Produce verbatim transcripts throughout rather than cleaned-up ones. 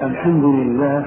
الحمد لله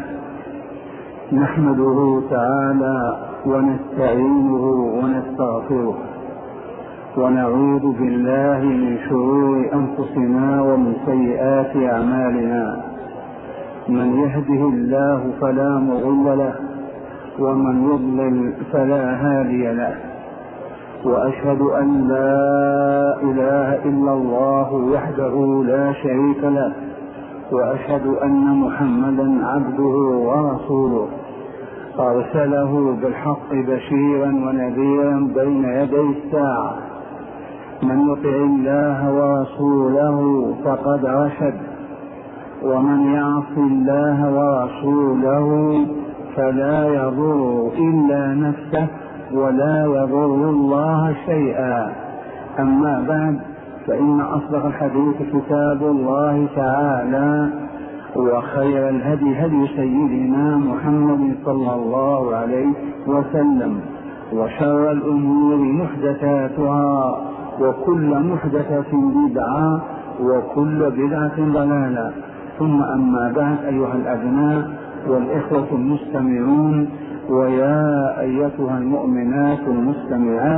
نحمده تعالى ونستعينه ونستغفره ونعوذ بالله من شرور أنفسنا ومن سيئات أعمالنا. من يهده الله فلا مضل له ومن يضلل فلا هادي له، وأشهد أن لا إله إلا الله وحده لا شريك له، وأشهد أن محمدا عبده ورسوله أرسله بالحق بشيرا ونذيرا بين يدي الساعة. من يطع الله ورسوله فقد رشد، ومن يعص الله ورسوله فلا يضر إلا نفسه ولا يضر الله شيئا. أما بعد، فإن أصدق الحديث كتاب الله تعالى، وخير الهدي هدي سيدنا محمد صلى الله عليه وسلم، وشر الأمور محدثاتها، وكل محدثة بدعة، وكل بدعة ضلالة. ثم أما بعد، أيها الأبناء والإخوة المستمعون، ويا أيتها المؤمنات المستمعات،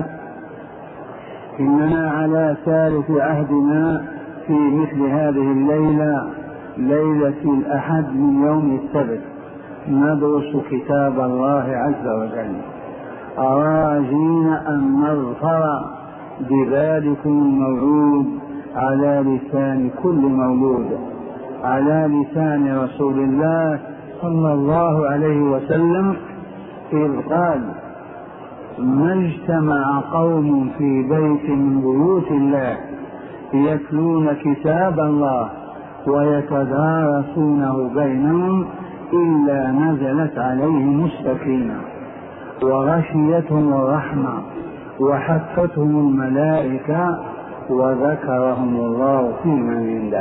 إننا على ثالث عهدنا في مثل هذه الليلة، ليلة الأحد من يوم السبت، ندرس كتاب الله عز وجل، راجين أن نظفر بذلكم الموعود على لسان كل مولود، على لسان رسول الله صلى الله عليه وسلم، إذ قال: ما اجتمع قوم في بيت من بيوت الله يتلون كتاب الله ويتدارسونه بينهم إلا نزلت عليهم السكينة وغشيتهم الرحمة وحفتهم الملائكة وذكرهم الله في من عنده.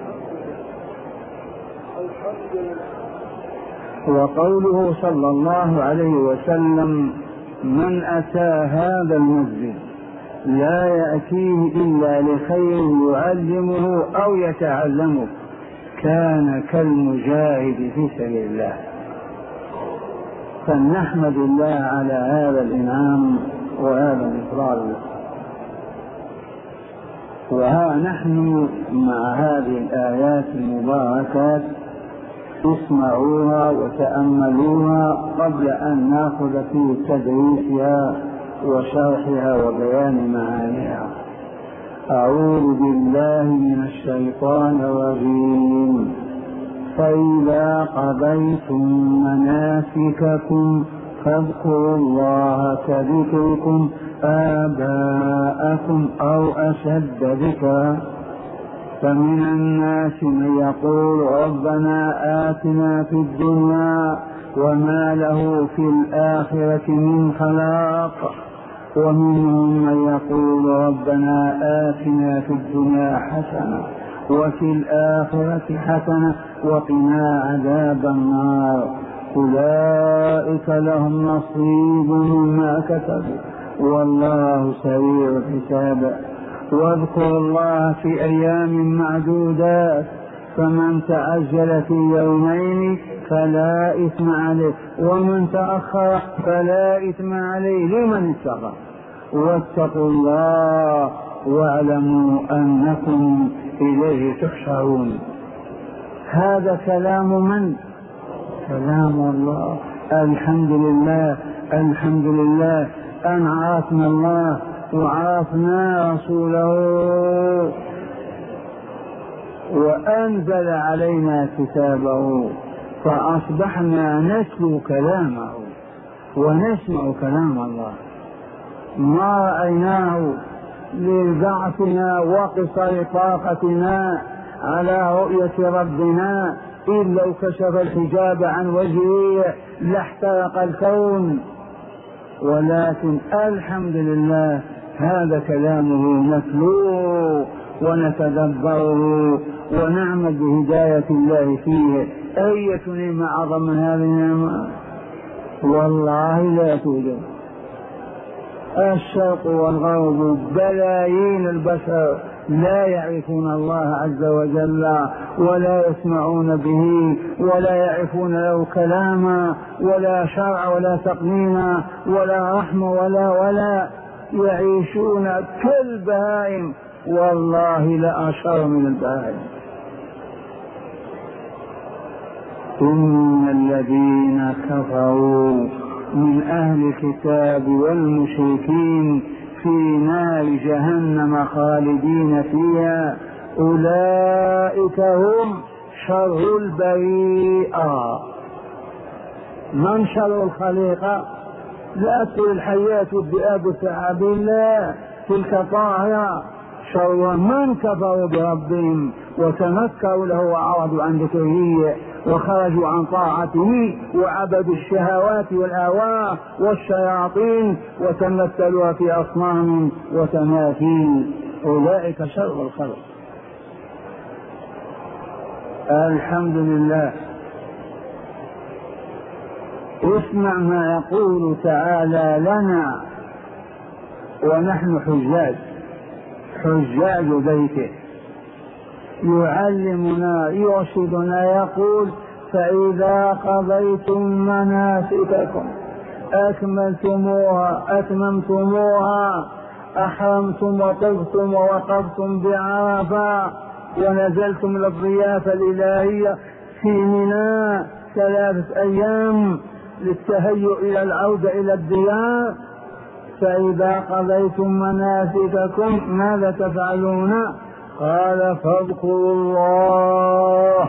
وقوله صلى الله عليه وسلم: من أتى هذا المسجد لا يأتيه إلا لخير يعلمه أو يتعلمه كان كالمجاهد في سبيل الله. فلنحمد الله على هذا الإنعام وهذا الإفضال. وها نحن مع هذه الآيات المباركات، اسمعوها وتأملوها قبل أن نأخذ في تدريسها وشرحها وبيان معانيها. أعوذ بالله من الشيطان الرجيم. فإذا قضيتم مناسككم فاذكروا الله كذكركم آباءكم أو أشد ذكرا. فمن الناس من يقول ربنا آتنا في الدنيا وما له في الآخرة من خلاق، ومنهم من يقول ربنا آتنا في الدنيا حسنة وفي الآخرة حسنة وقنا عذاب النار. أولئك لهم نصيب مما كسبوا والله سريع الحساب. واذكروا الله في أيام معدودات، فمن تعجل في يومين فلا إثم عليه، ومن تأخر فلا إثم عليه لمن اتقى. واتقوا الله واعلموا أنكم إليه تحشرون. هذا كلام من؟ كلام الله. الحمد لله، الحمد لله أن عرفنا الله وعرفنا رسوله وأنزل علينا كتابه، فأصبحنا نتلو كلامه ونسمع كلام الله. ما رأيناه لضعفنا وقصر طاقتنا على رؤية ربنا، إذ لو كشف الحجاب عن وجهه لاحترق الكون. ولكن الحمد لله هذا كلامه نتلوه ونتدبره ونعمل بهداية الله فيه. أية نعمة أعظم من هذه النعمة؟ والله لا توجد. الشرق والغرب بلايين البشر لا يعرفون الله عز وجل ولا يسمعون به ولا يعرفون له كلاما ولا شرع ولا تقنينا ولا رحمة ولا ولا يعيشون كالبهائم، والله لأشر من البهائم. إن الذين كفروا من أهل الكتاب والمشركين في نار جهنم خالدين فيها أولئك هم شر البريئة. من شر الخليقة؟ لا تقول الحياة والذئاب والثعابين، لا، تلك طاهرة. شر من كفروا بربهم وتنكروا له وعرضوا عن ذكره وخرجوا عن طاعته وعبدوا الشهوات والأهواء والشياطين وتمثلوا في أصنام وتماثيل، أولئك شر الخلق. الحمد لله. اسمع ما يقول تعالى لنا ونحن حجاج حجاج بيته، يعلمنا يرشدنا، يقول: فإذا قضيتم مناسككم أكملتموها أتممتموها أحرمتم وطفتم ووقفتم بعرفة ونزلتم للضيافة الإلهية في منى ثلاثة أيام للتهيؤ إلى العودة إلى الديار، فإذا قضيتم مناسككم ماذا تفعلون؟ قال: فاذكروا الله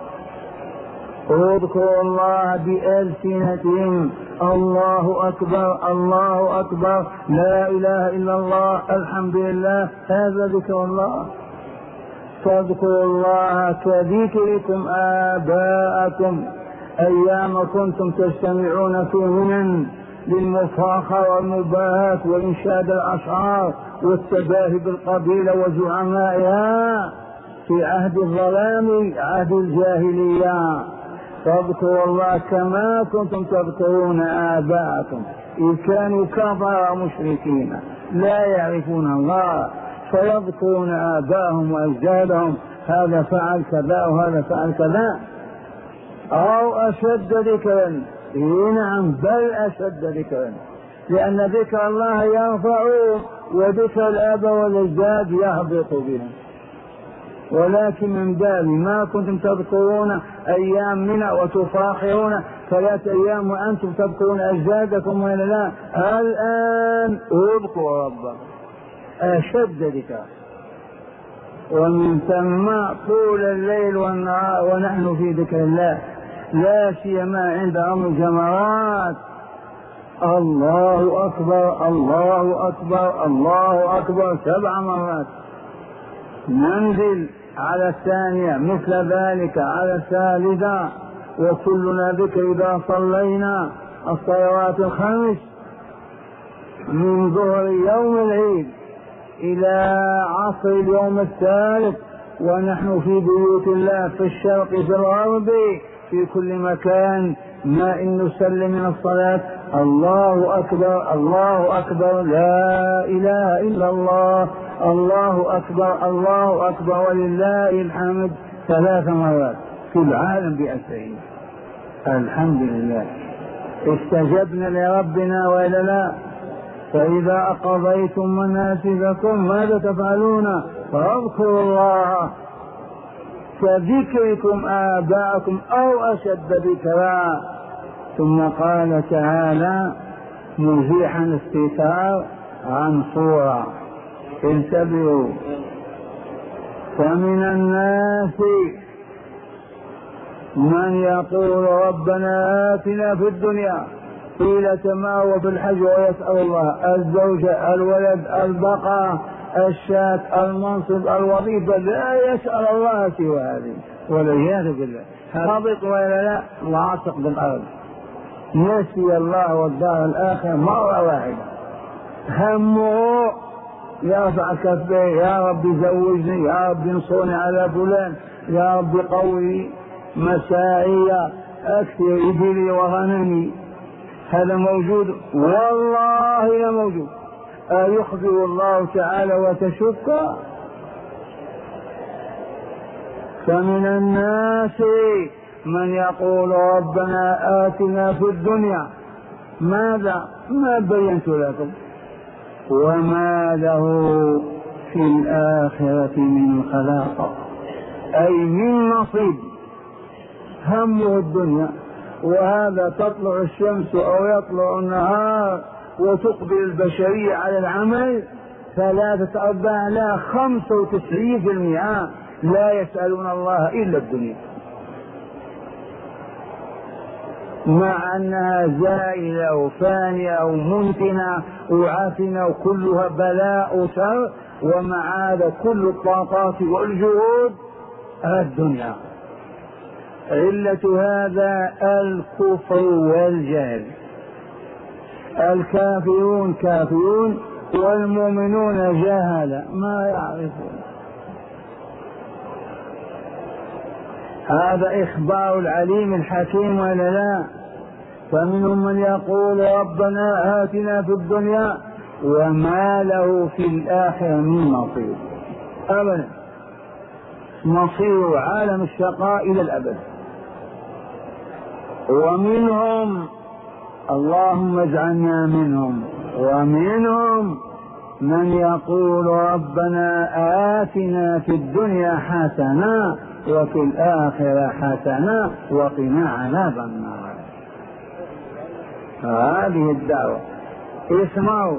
اذكروا الله بألسنتهم، الله أكبر الله أكبر لا إله إلا الله الحمد لله، هذا ذكر الله. فاذكروا الله كذكركم آباءكم أيام كنتم تجتمعون في منى للمفاخرة والمباهاة وإنشاد الأشعار والتباهي بالقبيلة وزعمائها في عهد الظلام عهد الجاهلية. فاذكروا الله كما كنتم تذكرون آباءكم إذ كانوا كفار مشركين لا يعرفون الله، فيذكرون آباءهم وأجدادهم، هذا فعل كذا وهذا فعل كذا، أو أشد ذكرا. نعم، بل أشد ذكرا، لأن ذكر الله يرفع وذكر الآباء والأجداد يهبط بهم. ولكن من باب ما كنتم تذكرون أيام منى وتفاخرون ثلاث أيام وأنتم تذكرون أجدادكم ولا لا، الآن اذكروا ربكم أشد ذكرا. ومن ثم طول الليل والنهار ونحن في ذكر الله، لا سيما عند أمر الجمرات. الله أكبر الله أكبر الله أكبر سبع مرات، ننزل على الثانية مثل ذلك على الثالثة، وكلنا ذكر إذا صلينا الصلوات الخمس من ظهر يوم العيد إلى عصر اليوم الثالث، ونحن في بيوت الله في الشرق في الغرب في كل مكان، ما إن نسلم من الصلاة الله أكبر الله أكبر لا إله إلا الله الله أكبر الله أكبر ولله الحمد ثلاث مرات في العالم بأسره. الحمد لله، استجبنا لربنا وإلا لا. فإذا قضيتم مناسككم ماذا تفعلون؟ فاذكروا الله كذكركم آباءكم أو أشد ذكرا. ثم قال تعالى مزيحا الاستتار عن صورة، انتبهوا: فمن الناس من يقول ربنا آتنا في الدنيا طيلة ما هو في الحج ويسأل الله الزوجة الولد البقرة الشاة المنصب الوظيفة، لا يسأل الله سوى هذه والعياذ بالله. هابط ولا لا لاصق بالأرض، نسي الله والدار الآخرة مرة واحدة، همه يرفع كفيه: يا رب زوجني، يا رب انصرني على فلان، يا رب قوي مساعي، أكثر إبلي وغنمي. هذا موجود والله لا موجود. أيخبر الله تعالى وتشك؟ فمن الناس من يقول ربنا آتنا في الدنيا، ماذا؟ ما بينت لكم، وما له في الآخرة من خلاق، أي من نصيب، همه الدنيا. وهذا تطلع الشمس أو يطلع النهار وتقبل البشرية على العمل ثلاثة أرباع لا خمسة وتسعين في المئة لا يسألون الله إلا الدنيا، مع أنها زائلة وفانية وممكنة وعافنة وكلها بلاء وشر، ومع هذا كل الطاقات والجهود الدنيا. علة هذا الكفر والجهل. الكافرون كافرون والمؤمنون جهل ما يعرفون. هذا إخبار العليم الحكيم ولا لا؟ فمنهم من يقول ربنا آتنا في الدنيا وما له في الآخرة من نصيب، أبدا، مصير عالم الشقاء إلى الأبد. ومنهم، اللهم اجعلنا منهم، ومنهم من يقول ربنا آتنا في الدنيا حسنة وفي الآخرة حسنة وقنا عذاب النار. هذه الدعوة. اسمعوا،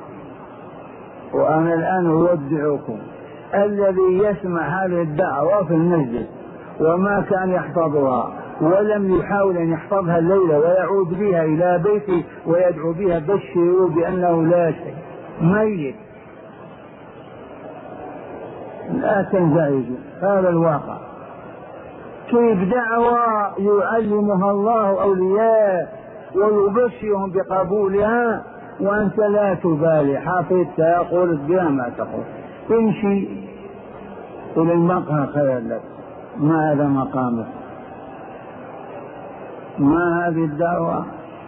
وأنا الآن أودعكم. الذي يسمع هذه الدعوة في المسجد وما كان يحفظها ولم يحاول أن يحفظها الليلة ويعود بها إلى بيته ويدعو بها، بشروا بأنه لا شيء، ميت. لا تنزعجوا، هذا الواقع. كيف دعوة يعلمها الله أولياء ويبشرهم بقبولها وأنت لا تبالي، حافظتها قلت بها ما تقول، امشي إلى المقهى خير لك. ما هذا مقامك؟ ما هذه الدعوة؟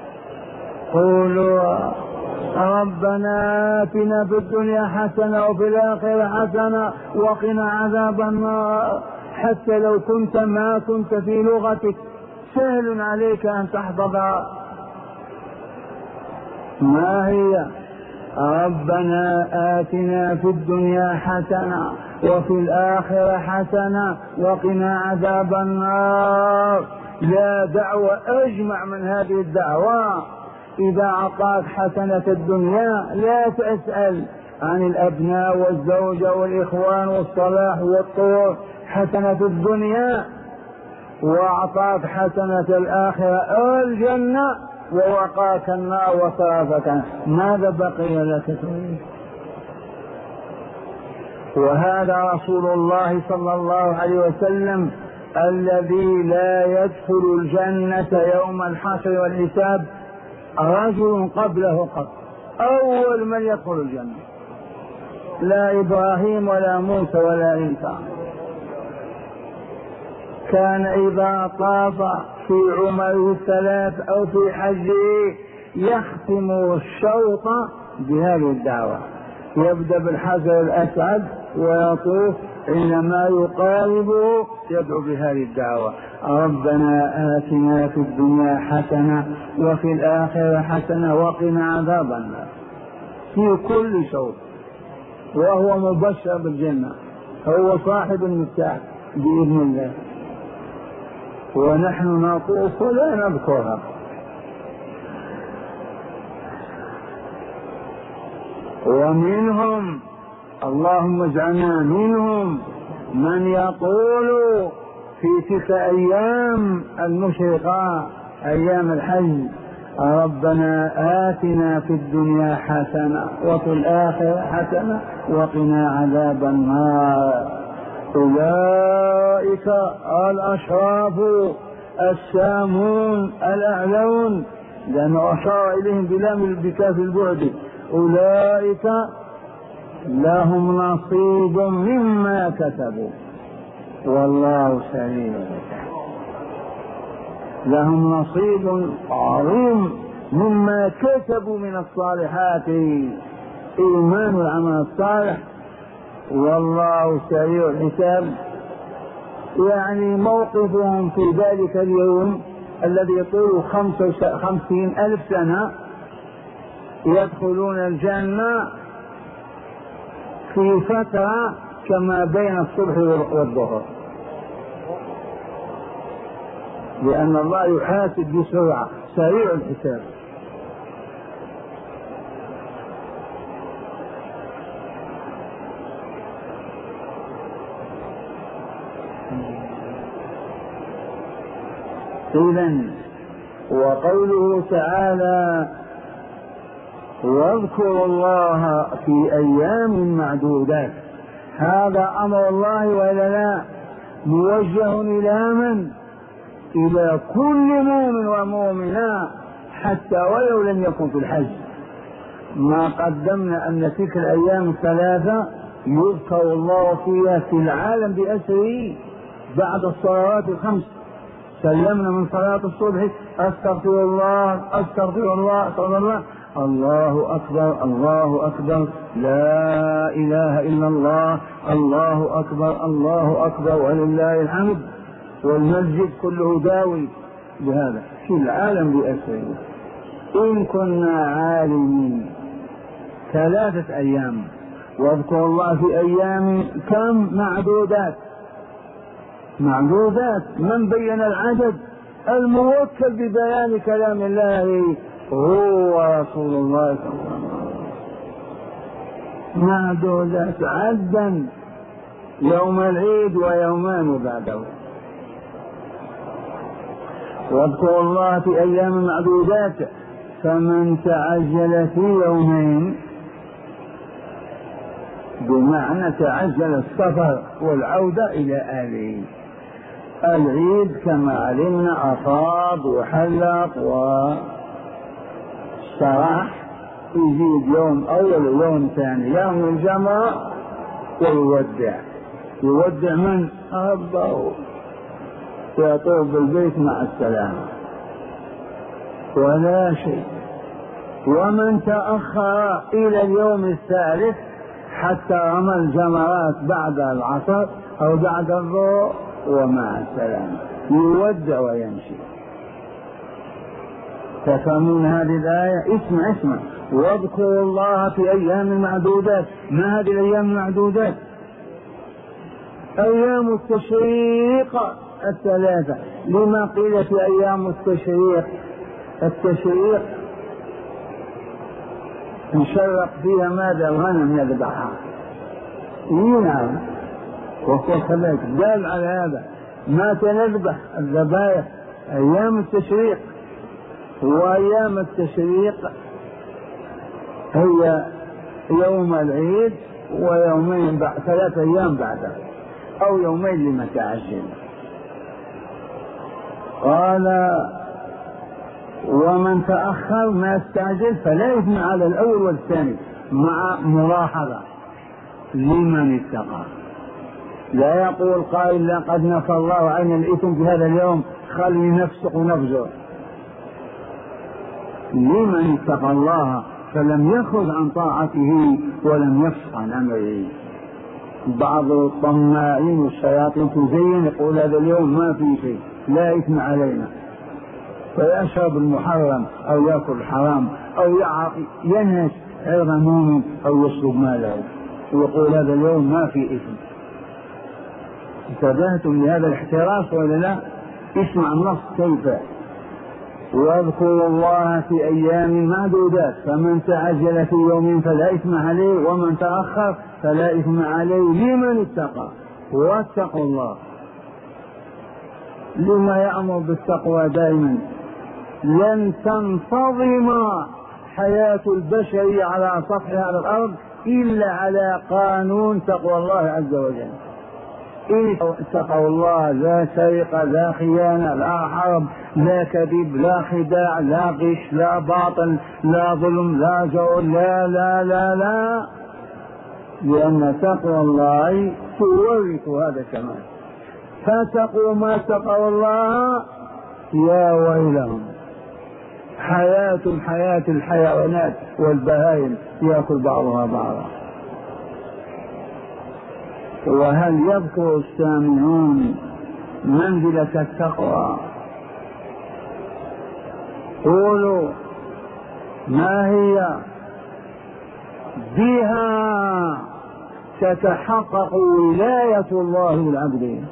قولوا ربنا آتنا في الدنيا حسنة وفي الآخرة حسنة وقنا عذاب النار. حتى لو كنت ما كنت في لغتك سهل عليك أن تحفظها. ما هي؟ ربنا آتنا في الدنيا حسنة وفي الآخرة حسنة وقنا عذاب النار. لا دعوة أجمع من هذه الدعوة. إذا أعطاك حسنة الدنيا لا تسأل عن الأبناء والزوجة والإخوان والصلاح والطور، حسنة الدنيا. وأعطاك حسنة الآخرة الجنة ووقاك النار وصرفك، ماذا بقي لك تريد؟ وهذا رسول الله صلى الله عليه وسلم الذي لا يدخل الجنة يوم الحشر والحساب رجل قبله قط، أول من يدخل الجنة، لا إبراهيم ولا موسى ولا عيسى. كان إذا طاف في عمره الثلاث أو في حجه يختم الشوط بهذه الدعوة، يبدأ بالحجر الأسعد ويطوف، عندما يقاربه يدعو بهذه الدعوة: ربنا آتنا في الدنيا حسنة وفي الآخرة حسنة وقنا عذاب النار، في كل شوط، وهو مبشر بالجنة، هو صاحب المفتاح بإذن الله، ونحن نطوف ولا نذكرها. ومنهم، اللهم اجعلنا منهم، من يقول في تلك أيام المشرقة أيام الحج: ربنا آتنا في الدنيا حسنة وفي الآخرة حسنة وقنا عذاب النار. أولئك الأشراف السامون الأعلون، لأنه أشار إليهم بلام البكاء في البعد. أولئك لهم نصيب مما كسبوا والله سريع الحساب. لهم نصيب عظيم مما كسبوا من الصالحات، إيمان العمل الصالح، والله سريع الحساب. يعني موقفهم في ذلك اليوم الذي يطول خمسين ألف سنة يدخلون الجنة في فترة كما بين الصبح والظهر، لأن الله يحاسب بسرعة، سريع الحساب. إذن وقوله تعالى واذكروا الله في أيام معدودات، هذا أمر الله وإلا لا؟ موجه إلى من؟ إلى كل مؤمن ومؤمنة حتى ولو لم يكن في الحج. ما قدمنا أن تلك الأيام الثلاثة يذكر الله فيها في العالم بأسره بعد الصلوات الخمس. سلمنا من صلاة الصبح أستغفر الله أستغفر الله أستغفر الله، الله أكبر الله أكبر، لا إله إلا الله، الله أكبر الله أكبر ولله الحمد، والمسجد كله داوي بهذا في العالم بأسره. إن كنا عالمين ثلاثة أيام، واذكر الله في أيام كم؟ معدودات. معدودات، من بين العدد؟ الموكل ببيان كلام الله هو رسول الله صلى الله عليه وسلم. معدودات عدا يوم العيد ويومان بعده. واذكروا الله في أيام معدودات، فمن تعجل في يومين، بمعنى تعجل السفر والعودة إلى أهله. العيد كما علمنا أفاض وحلق وشرح، يزيد يوم أول ويوم ثاني، يوم الجمعة ويودع. يودع من؟ ربه، يطوف بالبيت مع السلامة ولا شيء. ومن تأخر إلى اليوم الثالث حتى رمى الجمرات بعد العصر أو بعد الظهر ومع السلامة يودع ويمشي. تفهمون هذه الآية؟ اسمع اسمع، واذكروا الله في أيام معدودات. ما هذه الأيام المعدودات؟ أيام التشريق الثلاثة. لما قيل في أيام التشريق؟ التشريق نشرق فيها ماذا؟ الغنم يذبحها. نعم، وهو كذلك دال على هذا. ما تنذبح الذبائح أيام التشريق، وأيام التشريق هي يوم العيد ويومين بعد، ثلاثة أيام بعده، أو يومين لما تعجل. قال ومن تأخر ما استعجل فلا إثم على الأول والثاني، مع ملاحظة لمن اتقى. لا يقول قائل لقد نفى الله عن الإثم في هذا اليوم خلي نفسق ونفجر. لمن اتقى الله فلم يخرج عن طاعته ولم يفسق عن أمره. بعض الطماعين والشياطين تزين يقول هذا اليوم ما في شيء، لا إثم علينا، فيشرب المحرم أو يأكل الحرام أو ينهش عرض مؤمن أو يشرب ماله ويقول هذا اليوم ما في إثم. انتبهتم لهذا الاحتراس ولا لا؟ اسمع النص كيف. واذكروا الله في أيام معدودات، فمن تعجل في يوم فلا إثم عليه ومن تأخر فلا إثم عليه لمن اتقى. واتقوا الله. لما يأمر بالتقوى دائما؟ لن تنتظم حياة البشر على سطح هذا الأرض إلا على قانون تقوى الله عز وجل. إن اتقوا الله لا سرقة لا خيانة لا حرب لا كذب لا خداع لا غش لا باطل لا ظلم لا جور لا لا لا لا، لأن تقوى الله تورث هذا كمان. فاتقوا ما اتقوا الله يا ويلهم. حياة حياة الحيوانات والبهائم يأكل بعضها بعضا. وهل يذكر السامعون منزلة التقوى. قولوا ما هي؟ بها تتحقق ولاية الله للعبد.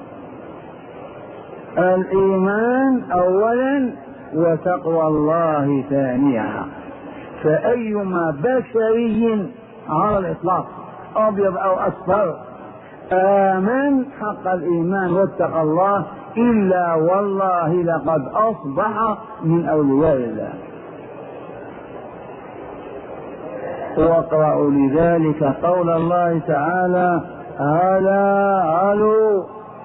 الإيمان أولا وتقوى الله ثانيا. فأيما بشري على الإطلاق أبيض أو أصفر آمن حق الإيمان واتقى الله إلا والله لقد أصبح من أولياء الله. واقرأوا لذلك قول الله تعالى: ألا ألو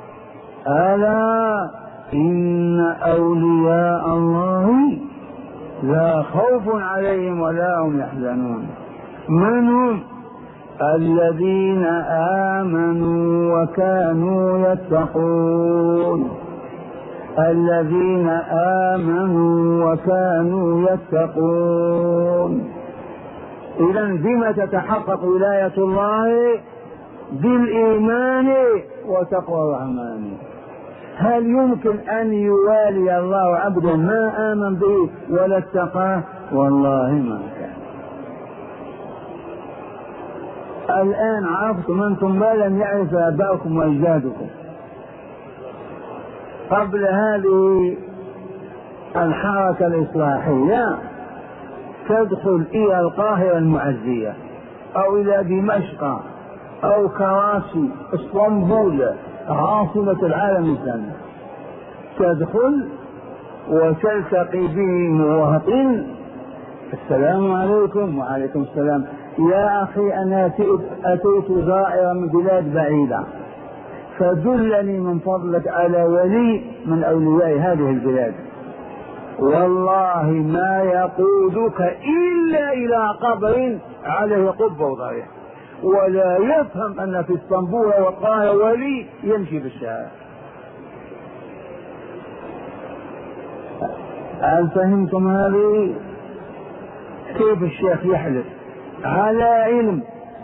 ألا إن أولياء الله لا خوف عليهم ولا هم يحزنون. من هم؟ الذين آمنوا وكانوا يتقون. الذين آمنوا وكانوا يتقون. إذن بما تتحقق ولاية الله؟ بالإيمان وتقوى الرحمن. هل يمكن أن يوالي الله عبدا ما آمن به ولا اتقاه؟ والله ما كان. الآن عرفتم أنتم ما لم يعرف آباؤكم وأجدادكم. قبل هذه الحركة الإصلاحية تدخل إلى القاهرة المعزية أو إلى دمشق أو كراسي اسطنبول عاصمة العالم الإسلامي، تدخل وتلتقي به مواطن: السلام عليكم. وعليكم السلام. يا أخي أنا أتيت زائرا من بلاد بعيدة فدلني من فضلك على ولي من أولياء هذه البلاد. والله ما يقودك إلا إلى قبر عليه قبة وضريح، ولا يفهم أن في اسطنبول والقاهرة ولي يمشي بالشارع. هل فهمتم هذه؟ كيف الشيخ يحلف على علم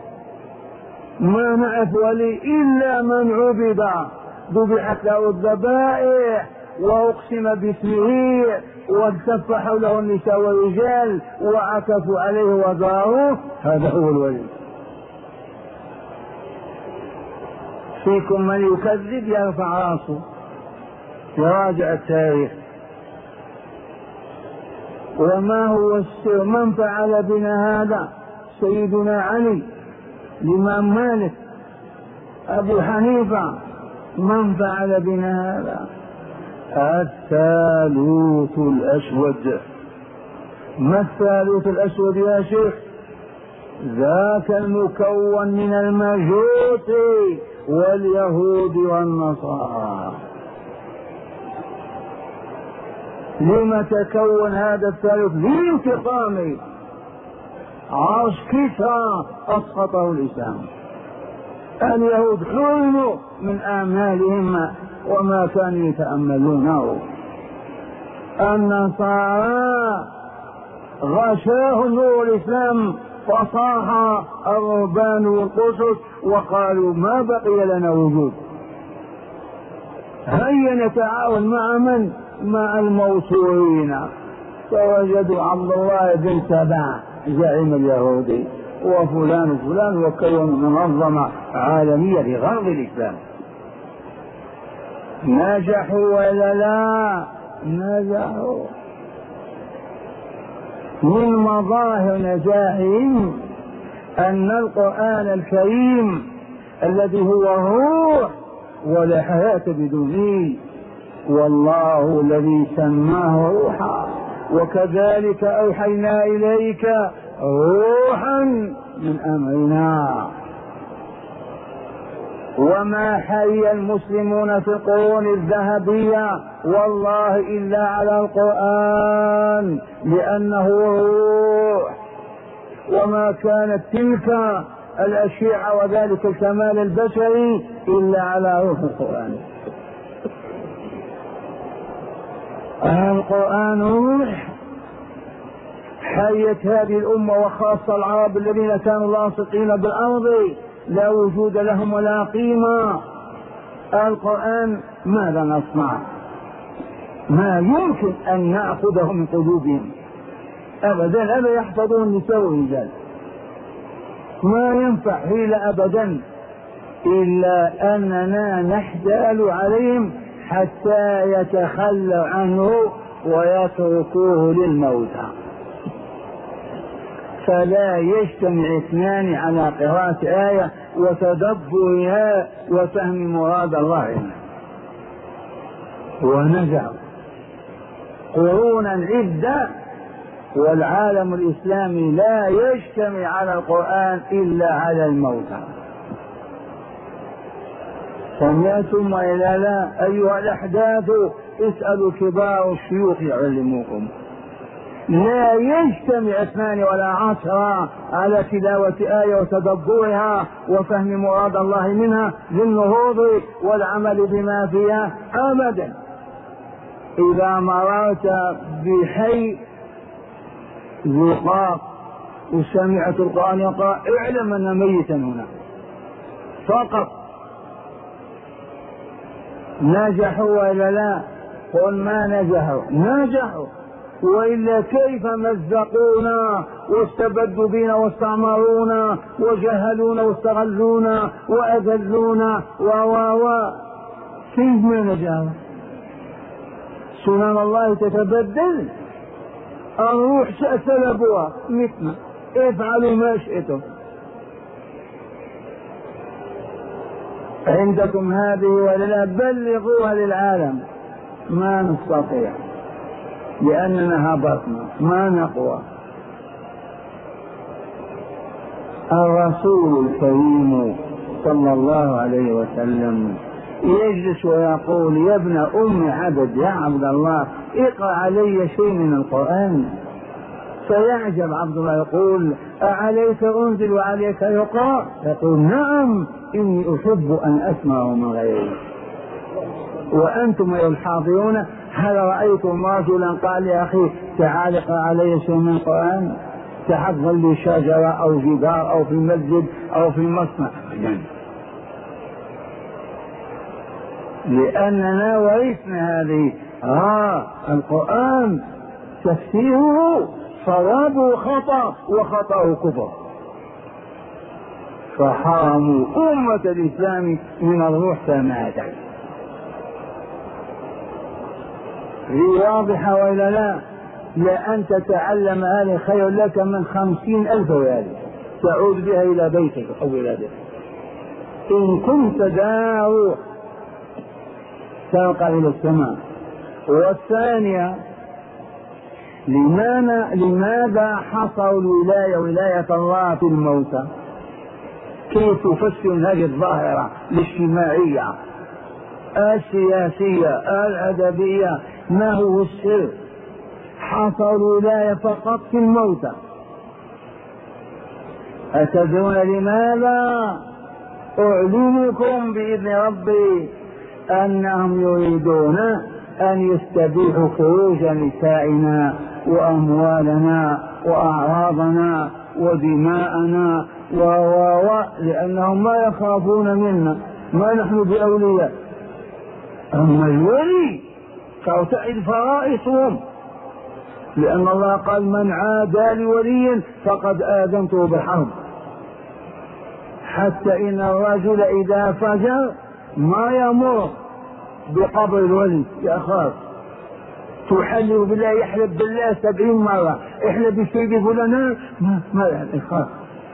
ما نعرف ولي إلا من عبد ذبحت له الذبائح وأقسم باسمه والتف حوله النساء والرجال وعكفوا عليه وزاروه، هذا هو الولي. فيكم من يكذب يرفع راسه يراجع التاريخ. وما هو السر؟ من فعل بنا هذا؟ سيدنا علي، الإمام مالك، أبو حنيفة. من فعل بنا هذا؟ الثالوث الأسود. ما الثالوث الأسود يا شيخ؟ ذاك المكون من المجوس واليهود والنصارى. لما تكون هذا الثالوث؟ لانتقام عرش كسرى أسقطه الإسلام. اليهود حرموا من آمالهم وما كانوا يتأملونه. النصارى غشاه نور الإسلام فصاح الرهبان والقسس وقالوا ما بقي لنا وجود. هيا نتعاون مع من؟ مع الموسوعين. فوجدوا عبد الله بن سبع زعيم اليهودي وفلان وفلان وكونوا منظمة عالمية لغرض الإسلام. نجحوا ولا لا؟ نجحوا. من مظاهر نجاحهم أن القرآن الكريم الذي هو الروح ولا حياة بدونه، والله الذي سماه روحا وكذلك أوحينا إليك روحا من أمرنا. وما حي المسلمون في القرون الذهبية والله إلا على القرآن لأنه روح، وما كانت تلك الأشياء وذلك الكمال البشري إلا على روح القرآن. القرآن روح. حيت هذه الأمة وخاصة العرب الذين كانوا لاصقين بالأرض لا وجود لهم ولا قيمة. القرآن ماذا نصنع؟ ما يمكن أن نأخذه من قلوبهم أبدا، ألا يحفظون النساء والرجال، ما ينفع حيلة أبدا، إلا أننا نحتال عليهم حتى يتخلوا عنه ويتركوه للموتى. فلا يجتمع اثنان على قراءة آية وتدبرها وفهم مراد الله منها. ونزع قرونا عدة والعالم الإسلامي لا يجتمع على القرآن إلا على الموتى. سمعتم وإلا لا أيها الأحداث اسألوا كبار الشيوخ يعلموكم. لا يجتمع اثنان ولا عشرة على تلاوة آية وتدبرها وفهم مراد الله منها للنهوض والعمل بما فيها أبدا. إذا مررت بحي زقاق وسمعت القرآن يقرأ اعلم أن ميتا هنا فقط. نجحوا ولا لا؟ قل ما نجحوا، نجحوا، وإلا كيف مزقونا واستبدوا بنا واستعمرونا وجهلونا واستغلونا وأذلونا و و و كيف ما نجحوا؟ سنن الله تتبدل، الروح سلبوها مثلنا، افعلوا ما شئتم. عندكم هذه ولا بلغوها للعالم. ما نستطيع لأننا هبطنا ما نقوى. الرسول الكريم صلى الله عليه وسلم يجلس ويقول يا ابن أم عبد يا عبد الله اقرأ علي شيء من القرآن. فيعجب عبد الله يقول أعليك أنزل وعليك يقرأ؟ يقول نعم إني أحب أن أسمع من غيري. وأنتم أيها الحاضرون هل رأيتم رجلا قال يا أخي تعال اقرأ علي شيء من القرآن؟ تحفظ لي شجرة أو جدار أو في المسجد أو في المصنع؟ لأننا ورثنا هذه. آه القرآن تفسيره صوابه خطأ وخطأه كفر، فحرموا أمة الإسلام من الروح فماتت. هي واضحة وإلا لا؟ لأن تتعلم هذا خير لك من خمسين ألف ريال تعود بها إلى بيتك أو إلى بيتك إن كنت داو ترقى إلى السماء. والثانية لماذا, لماذا حصروا الولاية ولاية الله في الموتى؟ كيف تفسر هذه الظاهرة الاجتماعية السياسية الأدبية؟ ما هو السر؟ حصروا الولاية فقط في الموتى. أتدرون لماذا؟ أعلمكم بإذن ربي أنهم يريدون أن يستبيحوا خروج نسائنا وأموالنا وأعراضنا ودماءنا و و لأنهم ما يخافون منا، ما نحن بأولياء. أما الولي فارتعد فرائصهم، لأن الله قال من عادى لولي فقد آذنته بالحرب. حتى إن الرجل إذا فجر ما يمر بقبر الولي يخاف، تحلف بالله يحلف بالله سبعين مرة، احلف بسيدي فلان ما ما يخاف.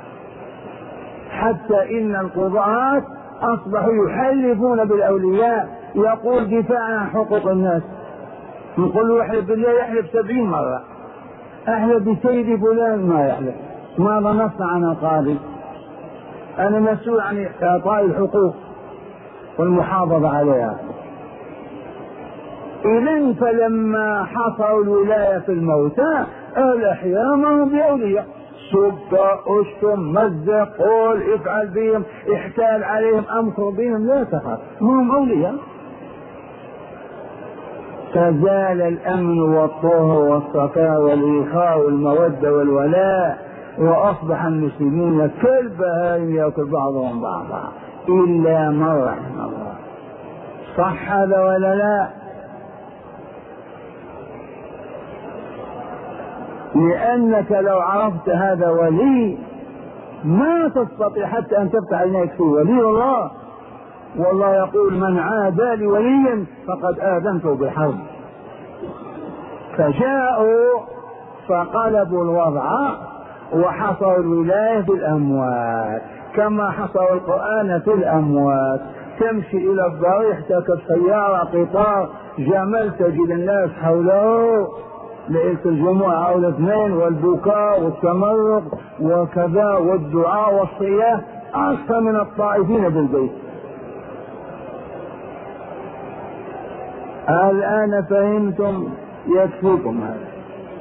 حتى إن القضاة أصبحوا يحلفون بالأولياء، يقول دفاعا عن حقوق الناس، نقول له احلف بالله يحلف سبعين مرة، احلف بسيدي فلان ما يحلف. ماذا نصنع عن القاضي؟ أنا مسؤول عن إعطاء الحقوق والمحافظة عليها. إذن فلما حصروا الولاية في الموتى الأحياء ما هم بأولياء، سب اشتم مزق قول افعل بهم احتال عليهم امكر بهم لا تخاف، ما هم أولياء. فزال الأمن والطهر والصفاء والإخاء والمودة والولاء، وأصبح المسلمون كالبهائم يأكل بعضهم بعضا إلا من رحم الله. صح هذا ولا لا؟ لأنك لو عرفت هذا ولي ما تستطيع حتى أن تفتح عينيك فيه. ولي الله، والله يقول من عادى لي وليا فقد آذنته بالحرب. فجاءوا فقلبوا الوضع وحصروا الولاية في الأموات كما حصروا القرآن في الأموات. تمشي إلى الضريح تركب سيارة قطار جمل تجد الناس حوله ليلة الجمعة أو الاثنين والبكاء والتمرق وكذا والدعاء والصيام أكثر من الطائفين بالبيت. الآن فهمتم؟ يكفيكم هذا.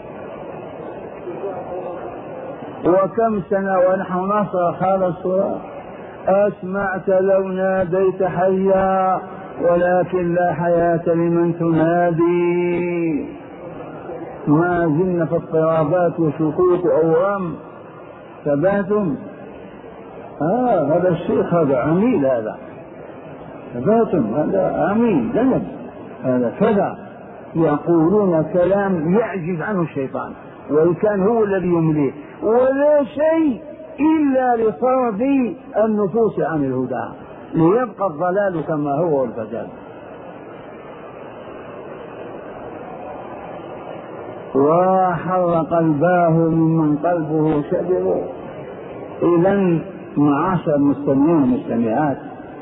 وكم سنة ونحن نصرخ هذا الصراخ؟ أسمعت لو ناديت حيا ولكن لا حياة لمن تنادي. ما زلنا في اضطرابات وشكوك وأوهام. ثباتم؟ آه هذا الشيخ هذا عميل، هذا ثباتم، هذا عميل ذنب، هذا كذا. يقولون كلام يعجز عنه الشيطان وإن كان هو الذي يمليه، ولا شيء إلا لصرف النفوس عن الهدى ليبقى الضلال كما هو والفساد. وحر قلباه ممن قلبه شبه. إذا معاشر المستمعين والمستمعات،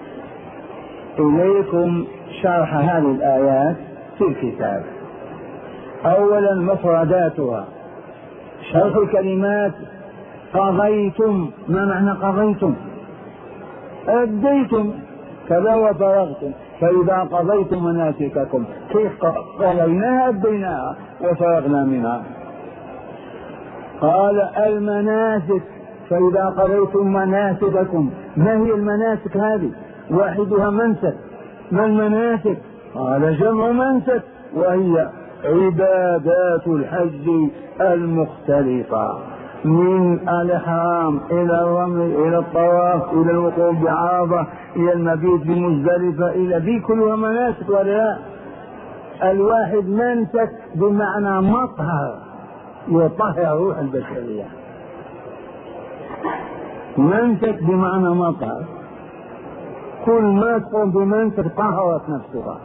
إليكم شرح هذه الآيات في الكتاب. أولا مفرداتها، شرح الكلمات. قضيتم، ما معنى قضيتم؟ أديتم كذا وفرغتم. فإذا قضيتم مناسككم، كيف قضيناها؟ أديناها وفرغنا منها. قال المناسك، فإذا قضيتم مناسككم. ما هي المناسك هذه؟ واحدها منسك. ما المناسك؟ قال جمع منسك، وهي عبادات الحج المختلفة، من الإحرام إلى الرمل إلى الطواف إلى الوقوف بعرفة إلى المبيت بمزدلفة إلى ذي كلها مناسك ولا لا؟ الواحد منسك بمعنى مطهر يطهر روح البشرية. منسك بمعنى مطهر، كل ما تقوم بمنسك طهرت نفسها.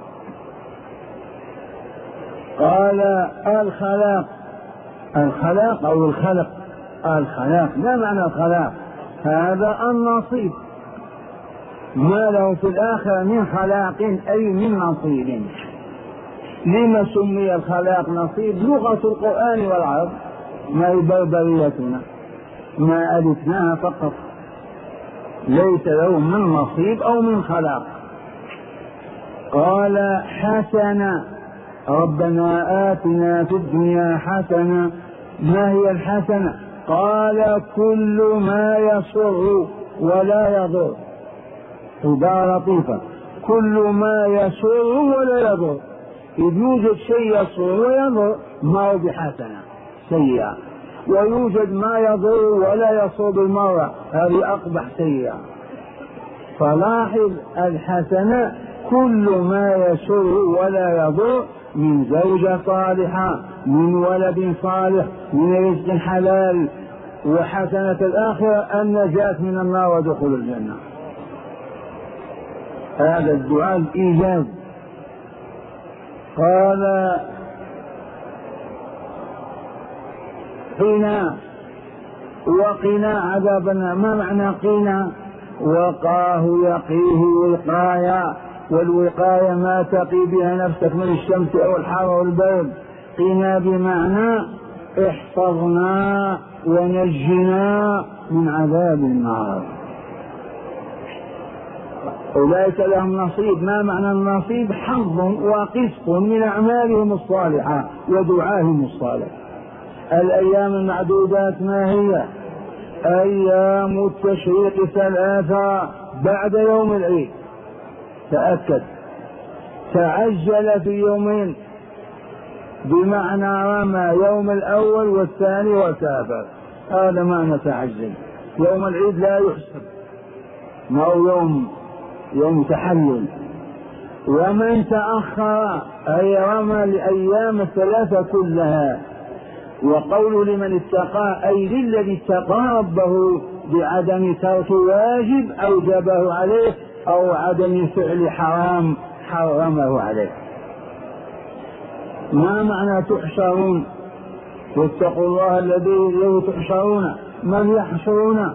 قال الخلاق، الخلاق أو الخلق. الخلاق ما معنى الخلاق؟ هذا النصيب، ما له في الآخرة من خلاق أي من نصيب. لما سمي الخلاق نصيب؟ لغة القرآن والعرب، ما هي بربريتنا، ما ألفناها فقط، ليس له من نصيب أو من خلاق. قال حسنة، ربنا آتنا في الدنيا حسنة. ما هي الحسنة؟ قال كل ما يسر ولا يضر. عبارة لطيفة، كل ما يسر ولا يضر. إذ يوجد شيء يسر ويضر ما هو بحسنة، سيئة، ويوجد ما يضر ولا يسر بالمرة، هذه أقبح سيئة. فلاحظ الحسنة كل ما يسر ولا يضر، من زوجة صالحة، من ولد صالح، من رزق حلال. وحسنة الآخرة النجاة من النار ودخول الجنة. هذا الدعاء الإيجاز. قال قنا، وقنا عذاب النار. ما معنى قنا؟ وقاه يقيه وقايا، والوقاية ما تقي بها نفسك من الشمس أو الحر والبرد. قنا بمعنى احفظنا ونجنا من عذاب النار. أولئك لهم نصيب. ما معنى النصيب؟ حظ وقسط من أعمالهم الصالحة ودعائهم الصالح. الأيام المعدودات ما هي؟ أيام التشريق ثلاثة بعد يوم العيد. تأكد، تعجل في يومين، بمعنى رمى يوم الأول والثاني والسابع، هذا معنى تعجل. يوم العيد لا يحسب، ما هو يوم يوم تحلل. ومن تأخر أي رمى الأيام الثلاثة كلها. وقول لمن اتقى أي للذي اتقى ربه بعدم ترك واجب أوجبه عليه أو عدم فعل حرام حرمه عليه. ما معنى تحشرون؟ واتقوا الله الذي إليه تحشرون. من يحشرون؟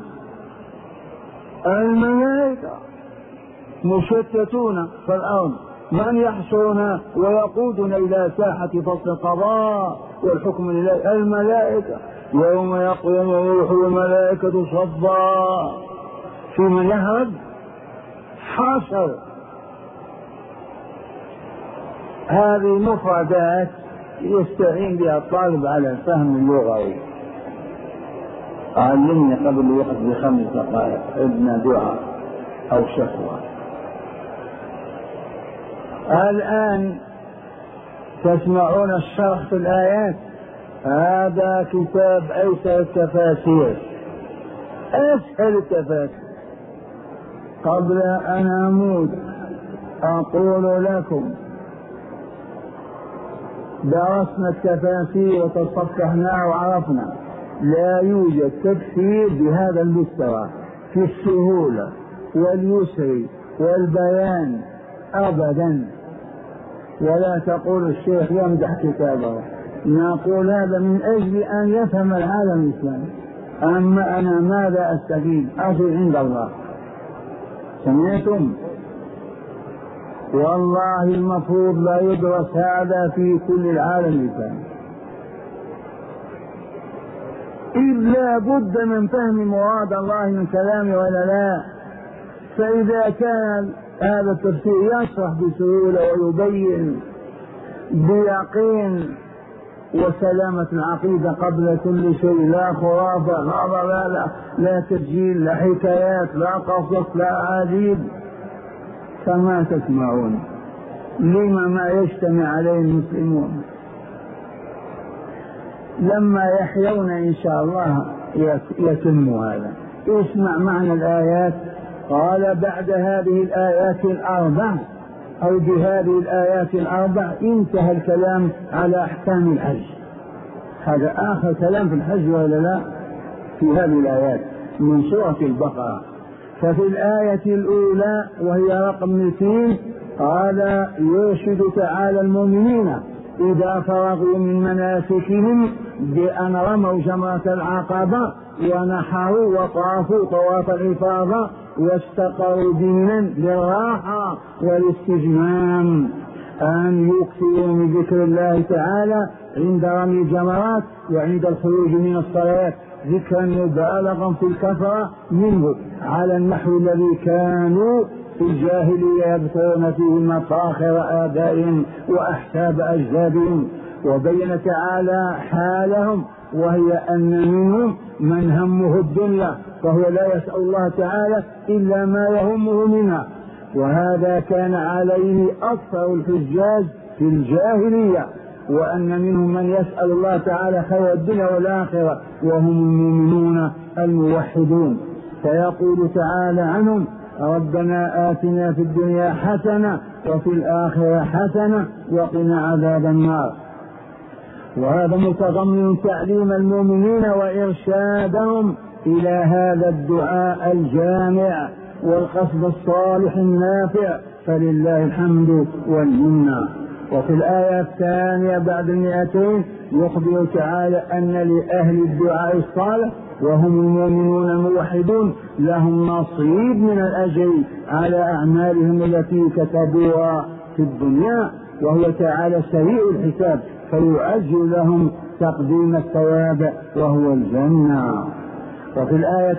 الملائكة مشتتون في الأرض. من يحشرنا ويقودنا إلى ساحة فصل القضاء والحكم لله؟ الملائكة. يوم يقوم الروح والملائكة صفا. في من يهرب؟ حاشر. هذه مفردات يستعين بها الطالب على الفهم اللغوي. علمني قبل الوقت بخمس دقائق ابن دعاء أو شكوى. الآن تسمعون الشرح في الآيات. هذا كتاب أيسر التفاسير، أسهل التفاسير. قبل أن أموت أقول لكم درسنا التفاسير وتصفحناه وعرفنا لا يوجد تفسير بهذا المستوى في السهولة واليسر والبيان أبدا. ولا تقول الشيخ يمدح كتابه، نقول هذا من أجل أن يفهم العالم الإسلامي. أما أنا ماذا أستفيد؟ أجر عند الله. سمعتم؟ والله المفروض لا يدرس هذا في كل العالم الإسلامي، إذ لا بد من فهم مراد الله من كلامه ولا لا. فإذا كان هذا التفسير يشرح بسهولة ويبين بيقين وسلامة العقيدة قبل كل شيء، لا خرافة لا ضلالة لا تسجيل لا حكايات لا قصص لا عجيب، فما تسمعون لما ما يجتمع عليه المسلمون. لما يحيون إن شاء الله يتم هذا. اسمع معنى الآيات. قال بعد هذه الآيات الأربع أو بهذه الآيات الأربع انتهى الكلام على أحكام الحج. هذا آخر كلام في الحج ولا لا؟ في هذه الآيات من سورة البقرة. ففي الآية الأولى وهي رقم مئتين قال يرشد تعالى المؤمنين إذا فرغوا من مناسكهم بأن رموا جمرة العقبة ونحروا وطافوا طواف الإفاضة واستقروا دينا للراحة والاستجمام أن يكثروا من ذكر الله تعالى عند رمي الجمرات وعند الخروج من الصلاة ذكرا مبالغا في الكثرة منه على النحو الذي كانوا في الجاهلية يذكرون فيه مفاخر آبائهم وأحساب أجدادهم. وبين تعالى حالهم وهي أن منهم من همه الدنيا فهو لا يسأل الله تعالى إلا ما يهمه منها، وهذا كان عليه أكثر الحجاج في الجاهلية. وأن منهم من يسأل الله تعالى خير الدنيا والآخرة وهم المؤمنون الموحدون. فيقول تعالى عنهم ربنا آتنا في الدنيا حسنة وفي الآخرة حسنة وقنا عذاب النار. وهذا متضمن تعليم المؤمنين وإرشادهم إلى هذا الدعاء الجامع والقصد الصالح النافع، فلله الحمد والمنة. وفي الآية الثانية بعد المئتين يخبر تعالى أن لأهل الدعاء الصالح وهم المؤمنون الموحدون لهم نصيب من الأجر على أعمالهم التي كتبوها في الدنيا، وهو تعالى سريع الحساب فيعجل لهم تقديم الثواب وهو الجنة. وفي الآية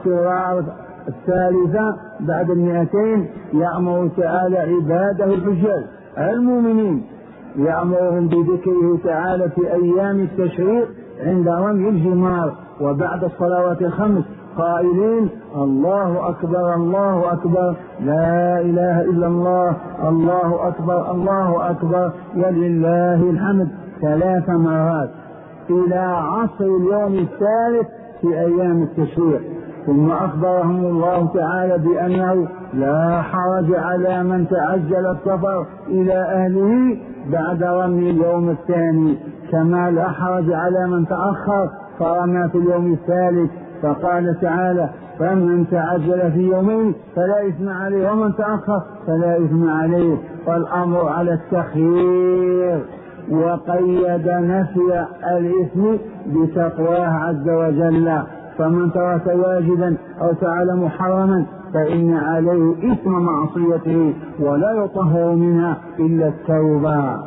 الثالثة بعد المئتين يأمر تعالى عباده الحجاج المؤمنين، يأمرهم بذكره تعالى في أيام التشريق عند رمي الجمار وبعد الصلوات الخمس قائلين الله أكبر الله أكبر لا إله إلا الله الله أكبر الله أكبر ولله الحمد ثلاث مرات إلى عصر اليوم الثالث في أيام التشريق. ثم أخبرهم الله تعالى بأنه لا حرج على من تعجل السفر إلى أهله بعد رمي اليوم الثاني، كما لا حرج على من تأخر فرمى في اليوم الثالث. فقال تعالى: فمن تعجل في يومين فلا إثم عليه ومن تأخر فلا إثم عليه. والأمر على التخيير، وقيد نفي الإثم بتقواه عز وجل. فمن ترك واجبا أو فعل محرما فإن عليه إثم معصيته ولا يطهر منها إلا التوبة.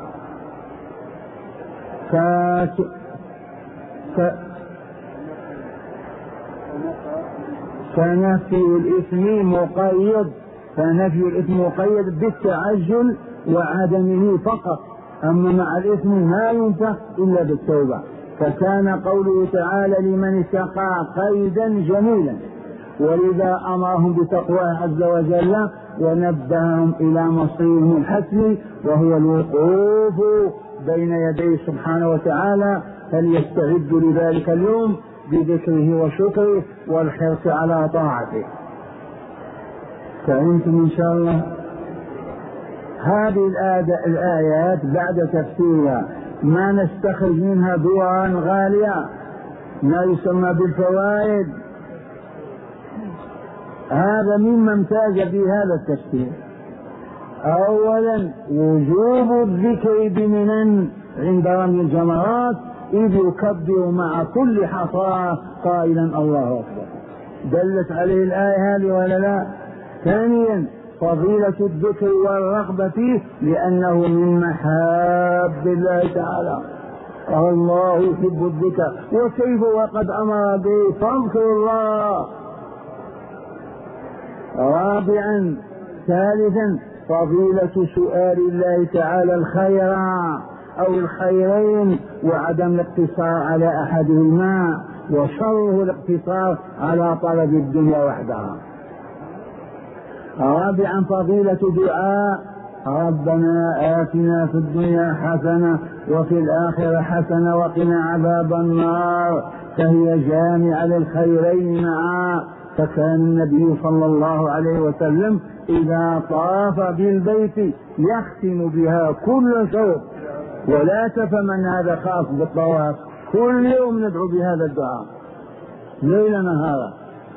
ف... ف... فنفي الإثم مقيد فنفي الإثم مقيد بالتعجل وعدمه فقط، أما مع الإثم ما ينفع إلا بالتوبة. فكان قوله تعالى: لمن اتقى قيدا جميلا، ولذا أمرهم بتقواه عز وجل ونبههم إلى مصيرهم الحتمي وهو الوقوف بين يديه سبحانه وتعالى، فليستعدوا لذلك اليوم بذكره وشكره والحرص على طاعته. فأنتم إن شاء الله هذه الآيات بعد تفسيرها ما نستخرج منها دورا غالية ما يسمى بالفوائد. هذا مما امتاز بهذا التفسير: أولا وجوب الذكر بمنن عند رمي الجمرات، إذ يكبر مع كل حصاة قائلا الله أكبر. دلت عليه الآية هذه ولا لا؟ ثانيا فضيلة الذكر والرغبة فيه لأنه من محاب الله تعالى، الله يحب الذكر، وكيف وقد أمر به فاذكر الله. رابعا ثالثا فضيلة سؤال الله تعالى الخير أو الخيرين وعدم الاقتصار على أحدهما، وشره الاقتصار على طلب الدنيا وحدها. رابعا فضيلة دعاء ربنا آتنا في الدنيا حسنة وفي الآخرة حسنة وقنا عذاب النار، فهي جامعة للخيرين معا. فكان النبي صلى الله عليه وسلم إذا طاف بالبيت يختم بها كل شوق، ولا تفهم هذا خاص بالطواف، كل يوم ندعو بهذا الدعاء ليلا نهارا.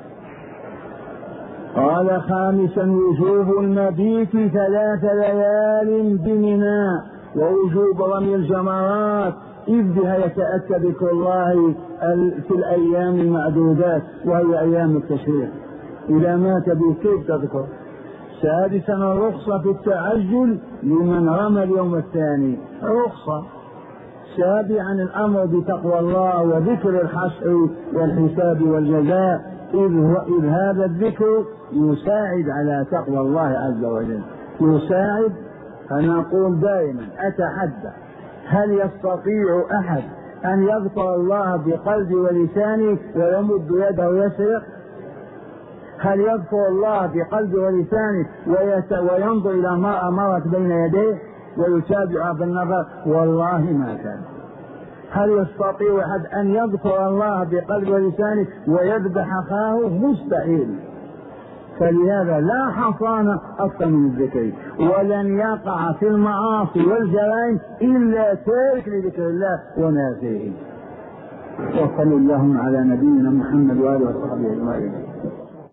قال خامسا وجوب المبيت ثلاث ليال بمنى ووجوب رمي الجمرات، إذ بها يتأتى ذكر الله في الأيام المعدودات وهي أيام التشريق. إذا مات به كيف تذكر؟ سادسا الرخصة في التعجل لمن رمى اليوم الثاني، رخصة. سابعا الأمر بتقوى الله وذكر الحشر والحساب والجزاء، إذ, إذ هذا الذكر يساعد على تقوى الله عز وجل، يساعد. أنا أقول دائما أتحدى: هل يستطيع أحد أن يذكر الله بقلب ولسانه ويمد يده ويسرق؟ هل يذكر الله بقلب ولسانه وينظر إلى ما أمرت بين يديه ويتابعها بالنظر؟ والله ما كان. هل يستطيع أحد أن يذكر الله بقلب ولسانه ويذبح أخاه؟ مستحيل. فلهذا لا حصانة أكثر من الذكر، ولن يقع في المعاصي والجرائم إلا تارك لذكر الله وناسيه. وصلى اللهم على نبينا محمد وآله وصحبه أجمعين.